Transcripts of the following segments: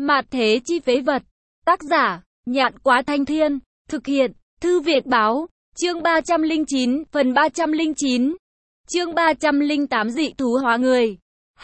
Mạt thế chi phế vật. Tác giả, Nhạn Quá Thanh Thiên. Thực hiện, Thư Việt Báo. Chương 309, phần 309. Chương 308 dị thú hóa người.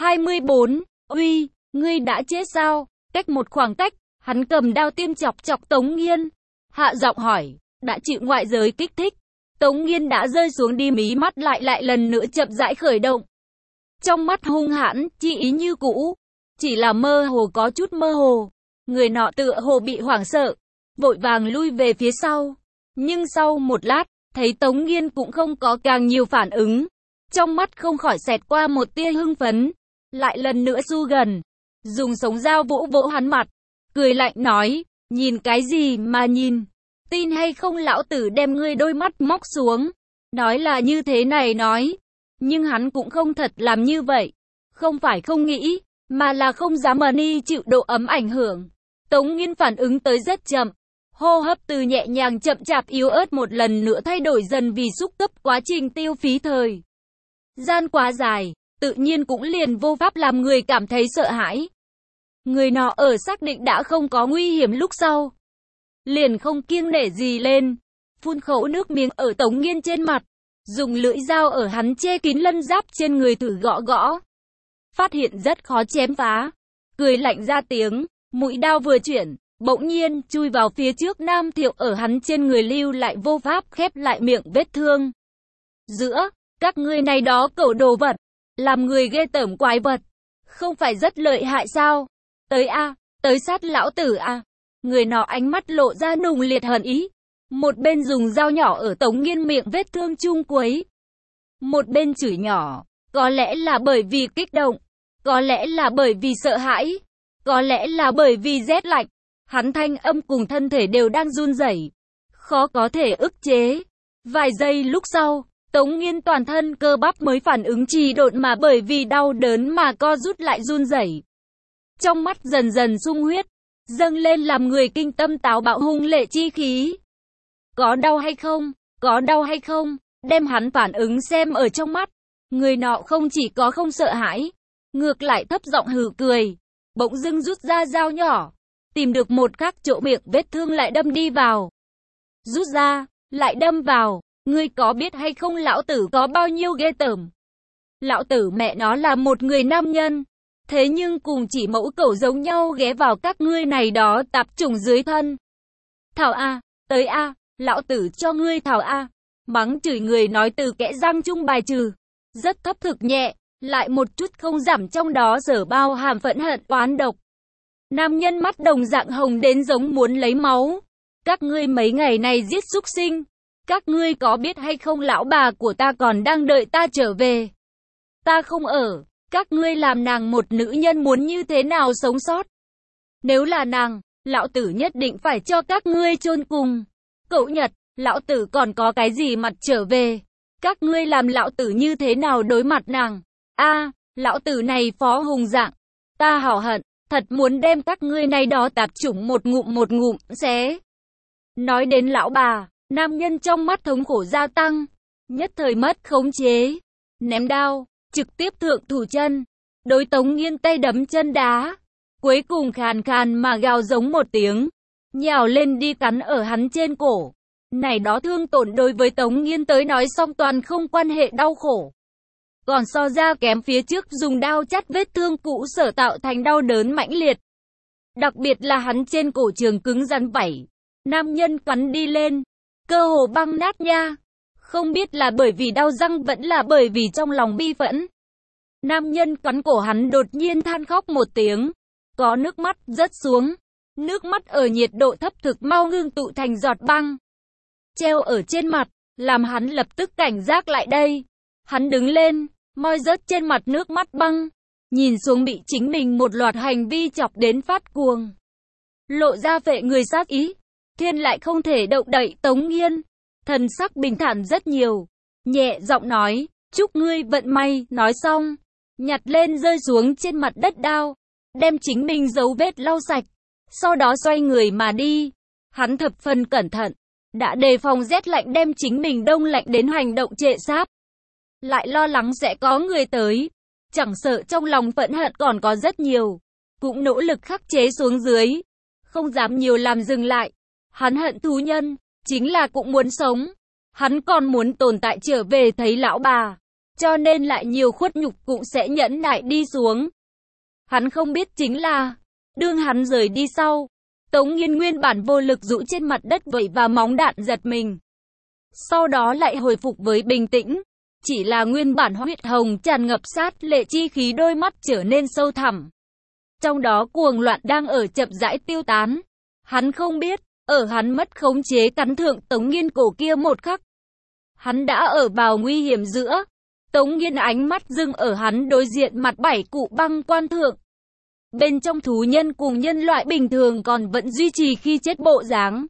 24. Uy, ngươi đã chết sao? Cách một khoảng cách, hắn cầm đao tiêm chọc chọc Tống Nghiên. Hạ giọng hỏi, đã chịu ngoại giới kích thích. Tống Nghiên đã rơi xuống đi, mí mắt lại lần nữa chậm rãi khởi động. Trong mắt hung hãn, chi ý như cũ, chỉ là mơ hồ, có chút mơ hồ. Người nọ tựa hồ bị hoảng sợ, vội vàng lui về phía sau. Nhưng sau một lát, thấy Tống Nghiên cũng không có càng nhiều phản ứng. Trong mắt không khỏi xẹt qua một tia hưng phấn. Lại lần nữa xu gần, dùng sống dao vỗ vỗ hắn mặt, cười lạnh nói, nhìn cái gì mà nhìn? Tin hay không lão tử đem ngươi đôi mắt móc xuống. Nói là như thế này nói, nhưng hắn cũng không thật làm như vậy. Không phải không nghĩ, mà là không dám chịu độ ấm ảnh hưởng. Tống Nghiên phản ứng tới rất chậm. Hô hấp từ nhẹ nhàng chậm chạp yếu ớt một lần nữa thay đổi dần vì xúc cấp quá trình tiêu phí thời gian quá dài, tự nhiên cũng liền vô pháp làm người cảm thấy sợ hãi. Người nọ ở xác định đã không có nguy hiểm lúc sau, liền không kiêng nể gì lên, phun khẩu nước miếng ở Tống Nghiên trên mặt, dùng lưỡi dao ở hắn che kín lân giáp trên người thử gõ gõ. Phát hiện rất khó chém phá, cười lạnh ra tiếng, mũi đao vừa chuyển, bỗng nhiên chui vào phía trước Nam Thiệu, ở hắn trên người lưu lại vô pháp khép lại miệng vết thương. Giữa, các ngươi này đó cẩu đồ vật, làm người ghê tởm quái vật, không phải rất lợi hại sao? Tới a, tới sát lão tử a. Người nọ ánh mắt lộ ra nùng liệt hận ý, một bên dùng dao nhỏ ở Tống Nghiên miệng vết thương chung quấy, một bên chửi nhỏ, có lẽ là bởi vì kích động, có lẽ là bởi vì sợ hãi, có lẽ là bởi vì rét lạnh. Hắn thanh âm cùng thân thể đều đang run rẩy, khó có thể ức chế. Vài giây lúc sau, Tống Nghiên toàn thân cơ bắp mới phản ứng trì độn mà bởi vì đau đớn mà co rút lại run rẩy. Trong mắt dần dần sung huyết, dâng lên làm người kinh tâm táo bạo hung lệ chi khí. Có đau hay không? Có đau hay không? Đem hắn phản ứng xem ở trong mắt. Người nọ không chỉ có không sợ hãi, ngược lại thấp giọng hừ cười, bỗng dưng rút ra dao nhỏ, tìm được một khắc chỗ miệng vết thương lại đâm đi vào. Rút ra, lại đâm vào, ngươi có biết hay không lão tử có bao nhiêu ghê tởm? Lão tử mẹ nó là một người nam nhân, thế nhưng cùng chỉ mẫu cẩu giống nhau ghé vào các ngươi này đó tạp chủng dưới thân. Thảo a, tới a, lão tử cho ngươi thảo a. Mắng chửi người nói từ kẽ răng chung bài trừ, rất thấp thực nhẹ, lại một chút không giảm, trong đó sở bao hàm phẫn hận oán độc. Nam nhân mắt đồng dạng hồng đến giống muốn lấy máu. Các ngươi mấy ngày này giết súc sinh, các ngươi có biết hay không lão bà của ta còn đang đợi ta trở về. Ta không ở, các ngươi làm nàng một nữ nhân muốn như thế nào sống sót? Nếu là nàng, lão tử nhất định phải cho các ngươi chôn cùng. Cậu Nhật, lão tử còn có cái gì mặt trở về? Các ngươi làm lão tử như thế nào đối mặt nàng? A, lão tử này phó hùng dạng, ta hảo hận, thật muốn đem các ngươi này đó tạp chủng một ngụm xé. Nói đến lão bà, nam nhân trong mắt thống khổ gia tăng, nhất thời mất khống chế, ném đao, trực tiếp thượng thủ chân, đối Tống Nghiên tay đấm chân đá, cuối cùng khàn khàn mà gào giống một tiếng, nhào lên đi cắn ở hắn trên cổ. Này đó thương tổn đối với Tống Nghiên tới nói xong toàn không quan hệ đau khổ, còn so ra kém phía trước dùng đao chắt vết thương cũ sở tạo thành đau đớn mãnh liệt. Đặc biệt là hắn trên cổ trường cứng rắn vảy, nam nhân cắn đi lên, cơ hồ băng nát nha. Không biết là bởi vì đau răng vẫn là bởi vì trong lòng bi phẫn. Nam nhân cắn cổ hắn đột nhiên than khóc một tiếng, có nước mắt rớt xuống. Nước mắt ở nhiệt độ thấp thực mau ngưng tụ thành giọt băng, treo ở trên mặt, làm hắn lập tức cảnh giác lại đây. Hắn đứng lên, moi rớt trên mặt nước mắt băng, nhìn xuống bị chính mình một loạt hành vi chọc đến phát cuồng, lộ ra phệ người sát ý. Thiên lại không thể động đậy Tống Nghiên, thần sắc bình thản rất nhiều, nhẹ giọng nói, chúc ngươi vận may. Nói xong, nhặt lên rơi xuống trên mặt đất đao, đem chính mình dấu vết lau sạch, sau đó xoay người mà đi. Hắn thập phần cẩn thận, đã đề phòng rét lạnh đem chính mình đông lạnh đến hành động trệ sáp, lại lo lắng sẽ có người tới, chẳng sợ trong lòng phẫn hận còn có rất nhiều, cũng nỗ lực khắc chế xuống dưới, không dám nhiều làm dừng lại. Hắn hận thú nhân, chính là cũng muốn sống. Hắn còn muốn tồn tại trở về thấy lão bà, cho nên lại nhiều khuất nhục cũng sẽ nhẫn nại đi xuống. Hắn không biết chính là, đương hắn rời đi sau, Tống Nghiên nguyên bản vô lực rũ trên mặt đất vẩy và móng đạn giật mình. Sau đó lại hồi phục với bình tĩnh, chỉ là nguyên bản huyết hồng tràn ngập sát lệ chi khí đôi mắt trở nên sâu thẳm. Trong đó cuồng loạn đang ở chậm rãi tiêu tán. Hắn không biết, ở hắn mất khống chế cắn thượng Tống Nghiên cổ kia một khắc, hắn đã ở vào nguy hiểm giữa. Tống Nghiên ánh mắt dừng ở hắn đối diện mặt 7 cụ băng quan thượng. Bên trong thú nhân cùng nhân loại bình thường còn vẫn duy trì khi chết bộ dáng.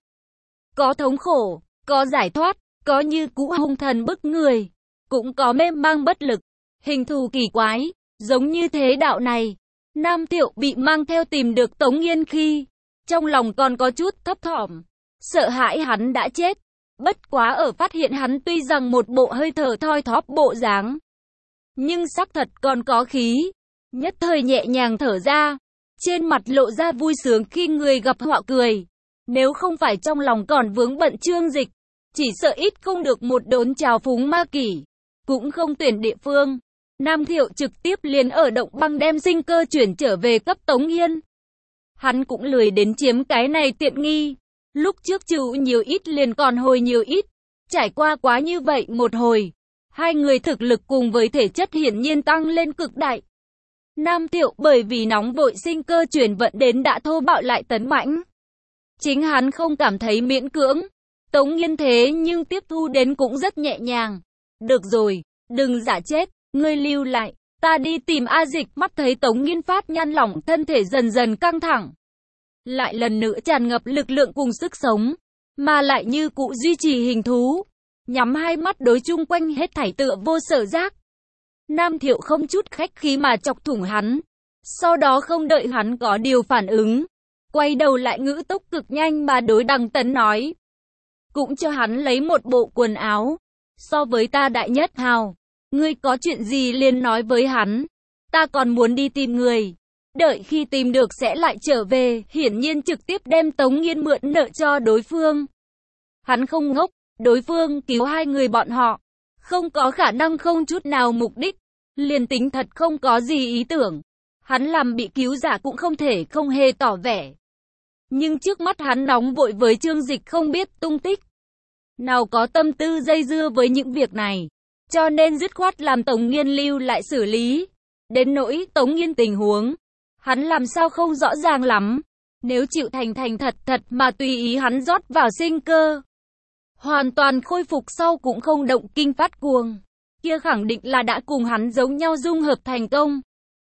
Có thống khổ, có giải thoát, có như cũ hung thần bức người, cũng có mềm mang bất lực, hình thù kỳ quái, giống như thế đạo này. Nam Thiệu bị mang theo tìm được Tống Nghiên khi, trong lòng còn có chút thấp thỏm, sợ hãi hắn đã chết. Bất quá ở phát hiện hắn tuy rằng một bộ hơi thở thoi thóp bộ dáng, nhưng xác thật còn có khí, nhất thời nhẹ nhàng thở ra, trên mặt lộ ra vui sướng khi người gặp họa cười. Nếu không phải trong lòng còn vướng bận Trương Dịch, chỉ sợ ít không được một đốn trào phúng ma kỷ, cũng không tuyển địa phương. Nam Thiệu trực tiếp liền ở động băng đem sinh cơ chuyển trở về cấp Tống Nghiên. Hắn cũng lười đến chiếm cái này tiện nghi. Lúc trước chịu nhiều ít liền còn hồi nhiều ít. Trải qua quá như vậy một hồi, hai người thực lực cùng với thể chất hiển nhiên tăng lên cực đại. Nam Thiệu bởi vì nóng vội sinh cơ chuyển vận đến đã thô bạo lại tấn mãnh. Chính hắn không cảm thấy miễn cưỡng. Tống Nghiên thế nhưng tiếp thu đến cũng rất nhẹ nhàng. Được rồi, đừng giả chết, ngươi lưu lại, ta đi tìm A Dịch. Mắt thấy Tống Nghiên phát nhăn lỏng, thân thể dần dần căng thẳng, lại lần nữa tràn ngập lực lượng cùng sức sống, mà lại như cũ duy trì hình thú, nhắm hai mắt đối chung quanh hết thảy tựa vô sở giác. Nam Thiệu không chút khách khí mà chọc thủng hắn, sau đó không đợi hắn có điều phản ứng, quay đầu lại ngữ tốc cực nhanh mà đối Đằng Tấn nói, cũng cho hắn lấy một bộ quần áo, so với ta đại nhất hào, ngươi có chuyện gì liền nói với hắn, ta còn muốn đi tìm người. Đợi khi tìm được sẽ lại trở về, hiển nhiên trực tiếp đem Tống Nghiên mượn nợ cho đối phương. Hắn không ngốc, đối phương cứu hai người bọn họ, không có khả năng không chút nào mục đích, liền tính thật không có gì ý tưởng. Hắn làm bị cứu giả cũng không thể không hề tỏ vẻ. Nhưng trước mắt hắn nóng vội với Trương Dịch không biết tung tích, nào có tâm tư dây dưa với những việc này, cho nên dứt khoát làm Tống Nghiên lưu lại xử lý. Đến nỗi Tống Nghiên tình huống, hắn làm sao không rõ ràng lắm. Nếu chịu thành thật mà tùy ý hắn rót vào sinh cơ, hoàn toàn khôi phục sau cũng không động kinh phát cuồng, kia khẳng định là đã cùng hắn giống nhau dung hợp thành công.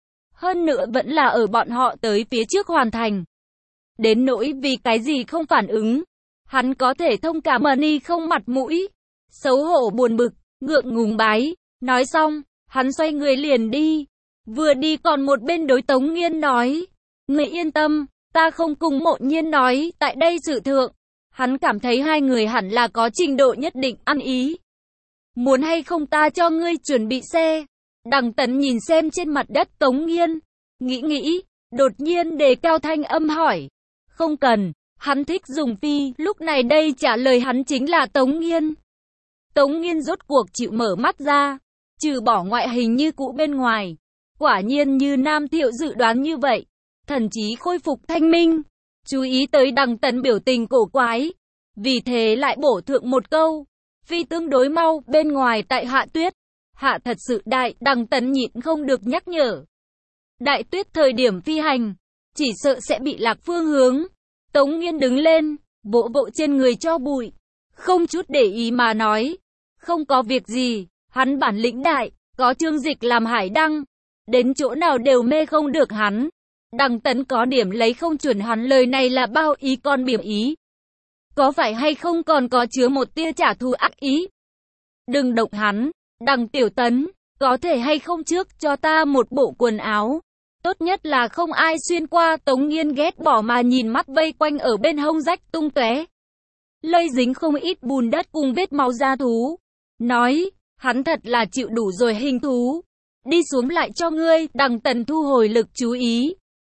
Hơn nữa vẫn là ở bọn họ tới phía trước hoàn thành. Đến nỗi vì cái gì không phản ứng, hắn có thể thông cảm mà ni không mặt mũi, xấu hổ buồn bực, ngượng ngùng bái. Nói xong, hắn xoay người liền đi. Vừa đi còn một bên đối Tống Nghiên nói, người yên tâm, ta không cùng Mộ Nhiên nói, tại đây sự thượng. Hắn cảm thấy hai người hẳn là có trình độ nhất định ăn ý. Muốn hay không ta cho ngươi chuẩn bị xe. Đằng Tấn nhìn xem trên mặt đất Tống Nghiên, nghĩ, đột nhiên đề cao thanh âm hỏi. Không cần, hắn thích dùng phi, lúc này đây trả lời hắn chính là Tống Nghiên. Tống Nghiên rốt cuộc chịu mở mắt ra, trừ bỏ ngoại hình như cũ bên ngoài. Quả nhiên như Nam Thiệu dự đoán như vậy, thần trí khôi phục thanh minh, chú ý tới Đằng Tấn biểu tình cổ quái, vì thế lại bổ thượng một câu, phi tương đối mau, bên ngoài tại hạ tuyết, hạ thật sự đại. Đằng Tấn nhịn không được nhắc nhở, đại tuyết thời điểm phi hành, chỉ sợ sẽ bị lạc phương hướng. Tống Nghiên đứng lên, vỗ vỗ trên người cho bụi, không chút để ý mà nói, không có việc gì, hắn bản lĩnh đại, có Trương Dịch làm hải đăng, đến chỗ nào đều mê không được hắn. Đằng Tấn có điểm lấy không chuẩn hắn lời này là bao ý con biểm ý. Có phải hay không còn có chứa một tia trả thù ác ý? Đừng động hắn, Đằng Tiểu Tấn, có thể hay không trước cho ta một bộ quần áo? Tốt nhất là không ai xuyên qua. Tống Nghiên ghét bỏ mà nhìn mắt vây quanh ở bên hông rách tung tóe, lây dính không ít bùn đất cùng vết máu da thú. Nói, hắn thật là chịu đủ rồi hình thú. Đi xuống lại cho ngươi. Đằng Tấn thu hồi lực chú ý.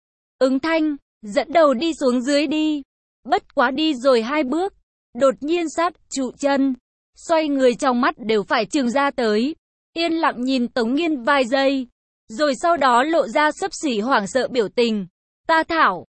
ứng thanh, dẫn đầu đi xuống dưới đi. Bất quá đi rồi 2 bước, đột nhiên sát trụ chân, xoay người trong mắt đều phải trừng ra tới. Yên lặng nhìn Tống Nghiên vài giây, rồi sau đó lộ ra xấp xỉ hoảng sợ biểu tình. Ta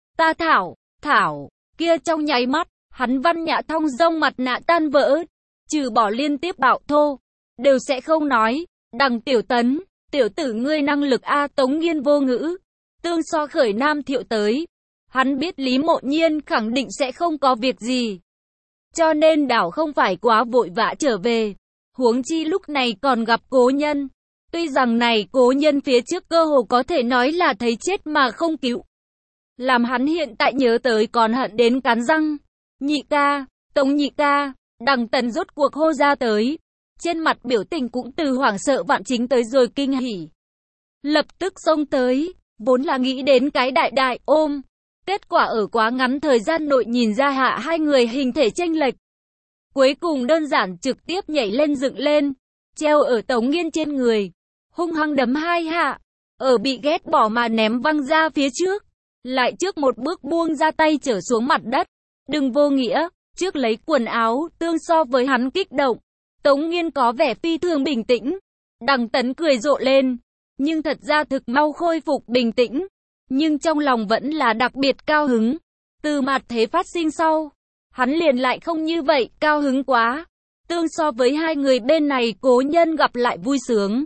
Thảo, kia trong nháy mắt, hắn văn nhã thong dong mặt nạ tan vỡ, trừ bỏ liên tiếp bạo thô, đều sẽ không nói. Đằng Tiểu Tấn, tiểu tử ngươi năng lực a. Tống Nghiên vô ngữ, tương so khởi Nam Thiệu tới. Hắn biết Lý Mộ Nhiên khẳng định sẽ không có việc gì, cho nên đảo không phải quá vội vã trở về. Huống chi lúc này còn gặp cố nhân. Tuy rằng này cố nhân phía trước cơ hồ có thể nói là thấy chết mà không cứu, làm hắn hiện tại nhớ tới còn hận đến cắn răng. Nhị ca, Tống nhị ca, Đằng Tấn rốt cuộc hô ra tới. Trên mặt biểu tình cũng từ hoảng sợ vạn chính tới rồi kinh hỉ. Lập tức xông tới, vốn là nghĩ đến cái đại ôm. Kết quả ở quá ngắn thời gian nội nhìn ra hạ hai người hình thể chênh lệch. Cuối cùng đơn giản trực tiếp nhảy lên dựng lên, treo ở Tống Nghiên trên người, hung hăng đấm 2 hạ, ở bị ghét bỏ mà ném văng ra phía trước, lại trước một bước buông ra tay trở xuống mặt đất. Đừng vô nghĩa, trước lấy quần áo, tương so với hắn kích động, Tống Nghiên có vẻ phi thường bình tĩnh. Đằng Tấn cười rộ lên, nhưng thật ra thực mau khôi phục bình tĩnh, nhưng trong lòng vẫn là đặc biệt cao hứng. Từ mặt thế phát sinh sau, hắn liền lại không như vậy, cao hứng quá. Tương so với hai người bên này cố nhân gặp lại vui sướng,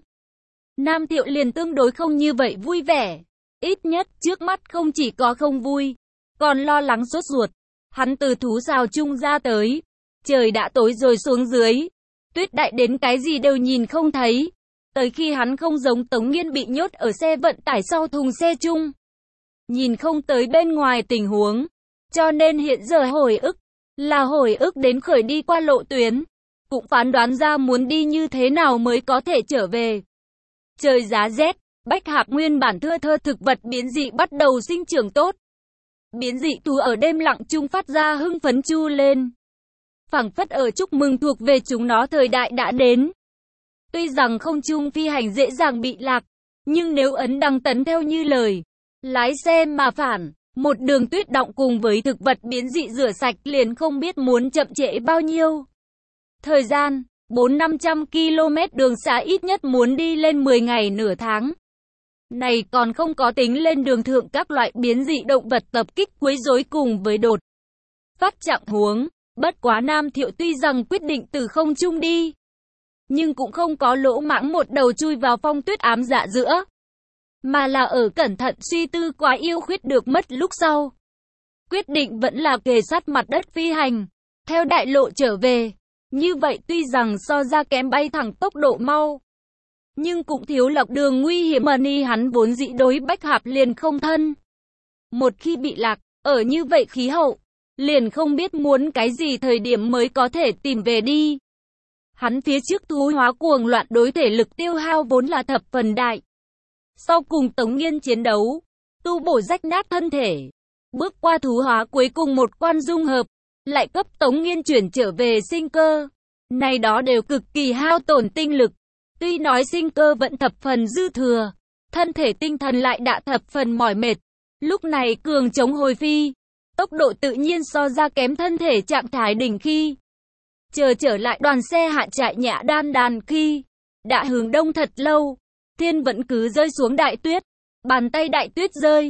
Nam Thiệu liền tương đối không như vậy vui vẻ. Ít nhất trước mắt không chỉ có không vui, còn lo lắng sốt ruột. Hắn từ thú rào chung ra tới, trời đã tối rồi xuống dưới, tuyết đại đến cái gì đều nhìn không thấy. Tới khi hắn không giống Tống Nghiên bị nhốt ở xe vận tải sau thùng xe chung, nhìn không tới bên ngoài tình huống, cho nên hiện giờ hồi ức là hồi ức đến khởi đi qua lộ tuyến, cũng phán đoán ra muốn đi như thế nào mới có thể trở về. Trời giá rét, bách hạc nguyên bản thưa thơ thực vật biến dị bắt đầu sinh trưởng tốt. Biến dị thú ở đêm lặng chung phát ra hưng phấn chu lên, phảng phất ở chúc mừng thuộc về chúng nó thời đại đã đến. Tuy rằng không trung phi hành dễ dàng bị lạc, nhưng nếu ấn Đằng Tấn theo như lời, lái xe mà phản, một đường tuyết đọng cùng với thực vật biến dị rửa sạch liền không biết muốn chậm trễ bao nhiêu. Thời gian, 400-500 km đường xá ít nhất muốn đi lên 10 ngày nửa tháng. Này còn không có tính lên đường thượng các loại biến dị động vật tập kích quấy rối cùng với đột phát trạng huống. Bất quá Nam Thiệu tuy rằng quyết định từ không trung đi, nhưng cũng không có lỗ mãng một đầu chui vào phong tuyết ám dạ giữa, mà là ở cẩn thận suy tư quá yêu khuyết được mất lúc sau. Quyết định vẫn là kề sát mặt đất phi hành, theo đại lộ trở về. Như vậy tuy rằng so ra kém bay thẳng tốc độ mau, nhưng cũng thiếu lọc đường nguy hiểm mà ni hắn vốn dị đối bách hạp liền không thân. Một khi bị lạc, ở như vậy khí hậu, liền không biết muốn cái gì thời điểm mới có thể tìm về đi. Hắn phía trước thú hóa cuồng loạn đối thể lực tiêu hao vốn là thập phần đại. Sau cùng Tống Nghiên chiến đấu, tu bổ rách nát thân thể, bước qua thú hóa cuối cùng một quan dung hợp, lại cấp Tống Nghiên chuyển trở về sinh cơ. Này đó đều cực kỳ hao tổn tinh lực. Tuy nói sinh cơ vẫn thập phần dư thừa, thân thể tinh thần lại đã thập phần mỏi mệt. Lúc này cường chống hồi phi, tốc độ tự nhiên so ra kém thân thể trạng thái đỉnh khi. Chờ trở lại đoàn xe hạ trại Nhã Đan khi đã hướng đông thật lâu, thiên vẫn cứ rơi xuống đại tuyết, bàn tay đại tuyết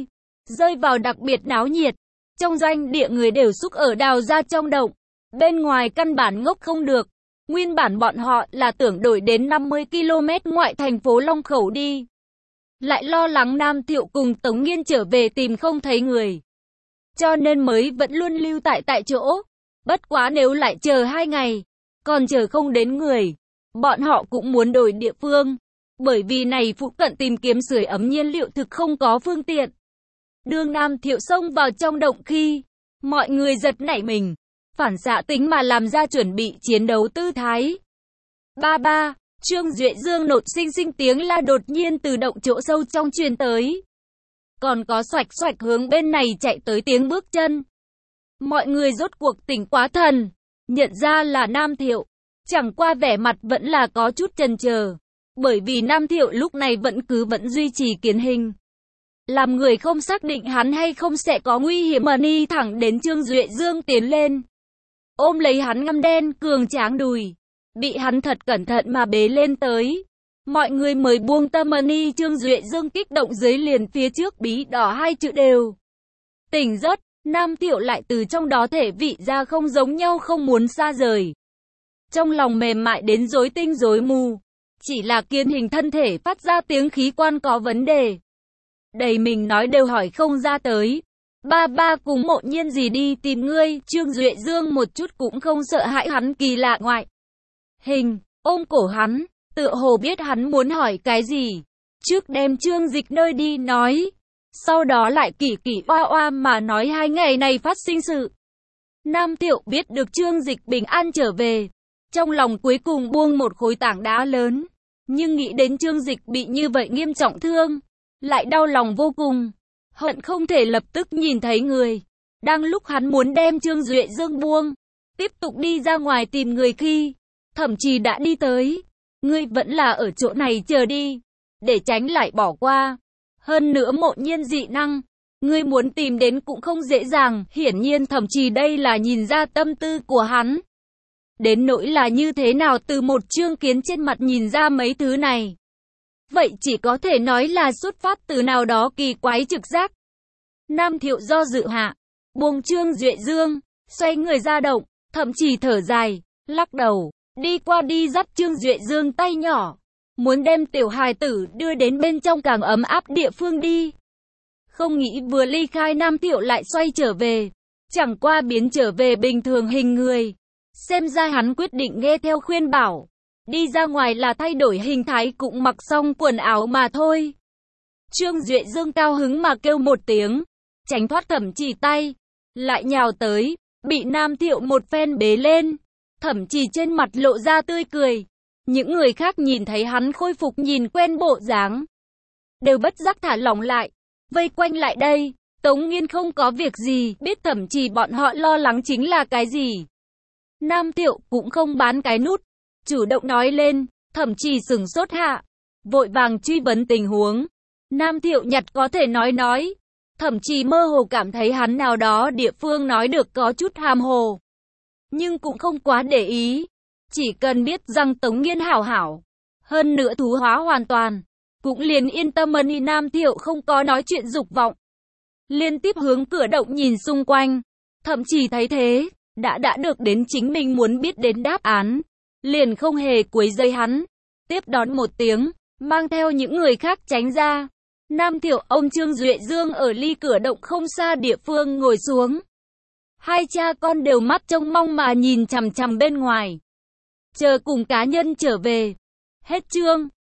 rơi vào đặc biệt náo nhiệt. Trong doanh địa người đều xúc ở đào ra trong động, bên ngoài căn bản ngốc không được. Nguyên bản bọn họ là tưởng đổi đến 50 km ngoại thành phố Long Khẩu đi, lại lo lắng Nam Thiệu cùng Tống Nghiên trở về tìm không thấy người, cho nên mới vẫn luôn lưu tại chỗ. Bất quá nếu lại chờ 2 ngày, còn chờ không đến người, bọn họ cũng muốn đổi địa phương, bởi vì này phụ cận tìm kiếm sưởi ấm nhiên liệu thực không có phương tiện. Đương Nam Thiệu xông vào trong động khi, mọi người giật nảy mình, phản xạ tính mà làm ra chuẩn bị chiến đấu tư thái. Ba, Trương Duệ Dương nột sinh tiếng la đột nhiên từ động chỗ sâu trong truyền tới. Còn có xoạch xoạch hướng bên này chạy tới tiếng bước chân. Mọi người rốt cuộc tỉnh quá thần, nhận ra là Nam Thiệu, chẳng qua vẻ mặt vẫn là có chút chần chờ, bởi vì Nam Thiệu lúc này vẫn duy trì kiến hình. Làm người không xác định hắn hay không sẽ có nguy hiểm mà đi thẳng đến Trương Duệ Dương tiến lên. Ôm lấy hắn ngăm đen cường tráng đùi. Bị hắn thật cẩn thận mà bế lên tới. Mọi người mới buông tâm mà đi Trương Duệ Dương kích động dưới liền phía trước bí đỏ hai chữ đều. Tỉnh giấc, Nam Thiệu lại từ trong đó thể vị ra không giống nhau không muốn xa rời. Trong lòng mềm mại đến rối tinh rối mù. Chỉ là kiên hình thân thể phát ra tiếng khí quan có vấn đề. Đầy mình nói đều hỏi không ra tới. Ba cùng Mộ Nhiên gì đi tìm ngươi, Trương Duệ Dương một chút cũng không sợ hãi hắn kỳ lạ ngoại hình, ôm cổ hắn, tựa hồ biết hắn muốn hỏi cái gì. Trước đem Trương Dịch nơi đi nói, sau đó lại kỳ oa oa mà nói 2 ngày này phát sinh sự. Nam Thiệu biết được Trương Dịch bình an trở về, trong lòng cuối cùng buông một khối tảng đá lớn, nhưng nghĩ đến Trương Dịch bị như vậy nghiêm trọng thương, lại đau lòng vô cùng, hận không thể lập tức nhìn thấy người. Đang lúc hắn muốn đem Trương Duệ Dương buông, tiếp tục đi ra ngoài tìm người khi, thậm chí đã đi tới. Ngươi vẫn là ở chỗ này chờ đi, để tránh lại bỏ qua. Hơn nữa Mộ Nhiên dị năng, ngươi muốn tìm đến cũng không dễ dàng, hiển nhiên thậm chí đây là nhìn ra tâm tư của hắn. Đến nỗi là như thế nào từ một Trương Kiến trên mặt nhìn ra mấy thứ này. Vậy chỉ có thể nói là xuất phát từ nào đó kỳ quái trực giác. Nam Thiệu do dự hạ, buông Trương Duệ Dương, xoay người ra động, thậm chí thở dài, lắc đầu, đi qua đi dắt Trương Duệ Dương tay nhỏ, muốn đem tiểu hài tử đưa đến bên trong càng ấm áp địa phương đi. Không nghĩ vừa ly khai Nam Thiệu lại xoay trở về, chẳng qua biến trở về bình thường hình người. Xem ra hắn quyết định nghe theo khuyên bảo. Đi ra ngoài là thay đổi hình thái cũng mặc xong quần áo mà thôi. Trương Duệ Dương cao hứng mà kêu một tiếng, tránh thoát Thẩm Trì tay, lại nhào tới, bị Nam Thiệu một phen bế lên. Thẩm Trì trên mặt lộ ra tươi cười. Những người khác nhìn thấy hắn khôi phục nhìn quen bộ dáng, đều bất giác thả lỏng lại, vây quanh lại đây. Tống Nghiên không có việc gì, biết Thẩm Trì bọn họ lo lắng chính là cái gì. Nam Thiệu cũng không bán cái nút, chủ động nói lên. Thẩm Trì sửng sốt hạ, vội vàng truy vấn tình huống. Nam Thiệu nhặt có thể nói. Thẩm Trì mơ hồ cảm thấy hắn nào đó địa phương nói được có chút hàm hồ, nhưng cũng không quá để ý. Chỉ cần biết rằng Tống Nghiên hảo hảo, hơn nữa thú hóa hoàn toàn, cũng liền yên tâm mà đi. Nam Thiệu không có nói chuyện dục vọng, liên tiếp hướng cửa động nhìn xung quanh. Thậm chí thấy thế, đã được đến chính mình muốn biết đến đáp án, liền không hề quấy rầy hắn, tiếp đón một tiếng, mang theo những người khác tránh ra. Nam Thiệu ông Trương Duệ Dương ở ly cửa động không xa địa phương ngồi xuống. Hai cha con đều mắt trông mong mà nhìn chằm chằm bên ngoài, chờ cùng cá nhân trở về. Hết chương.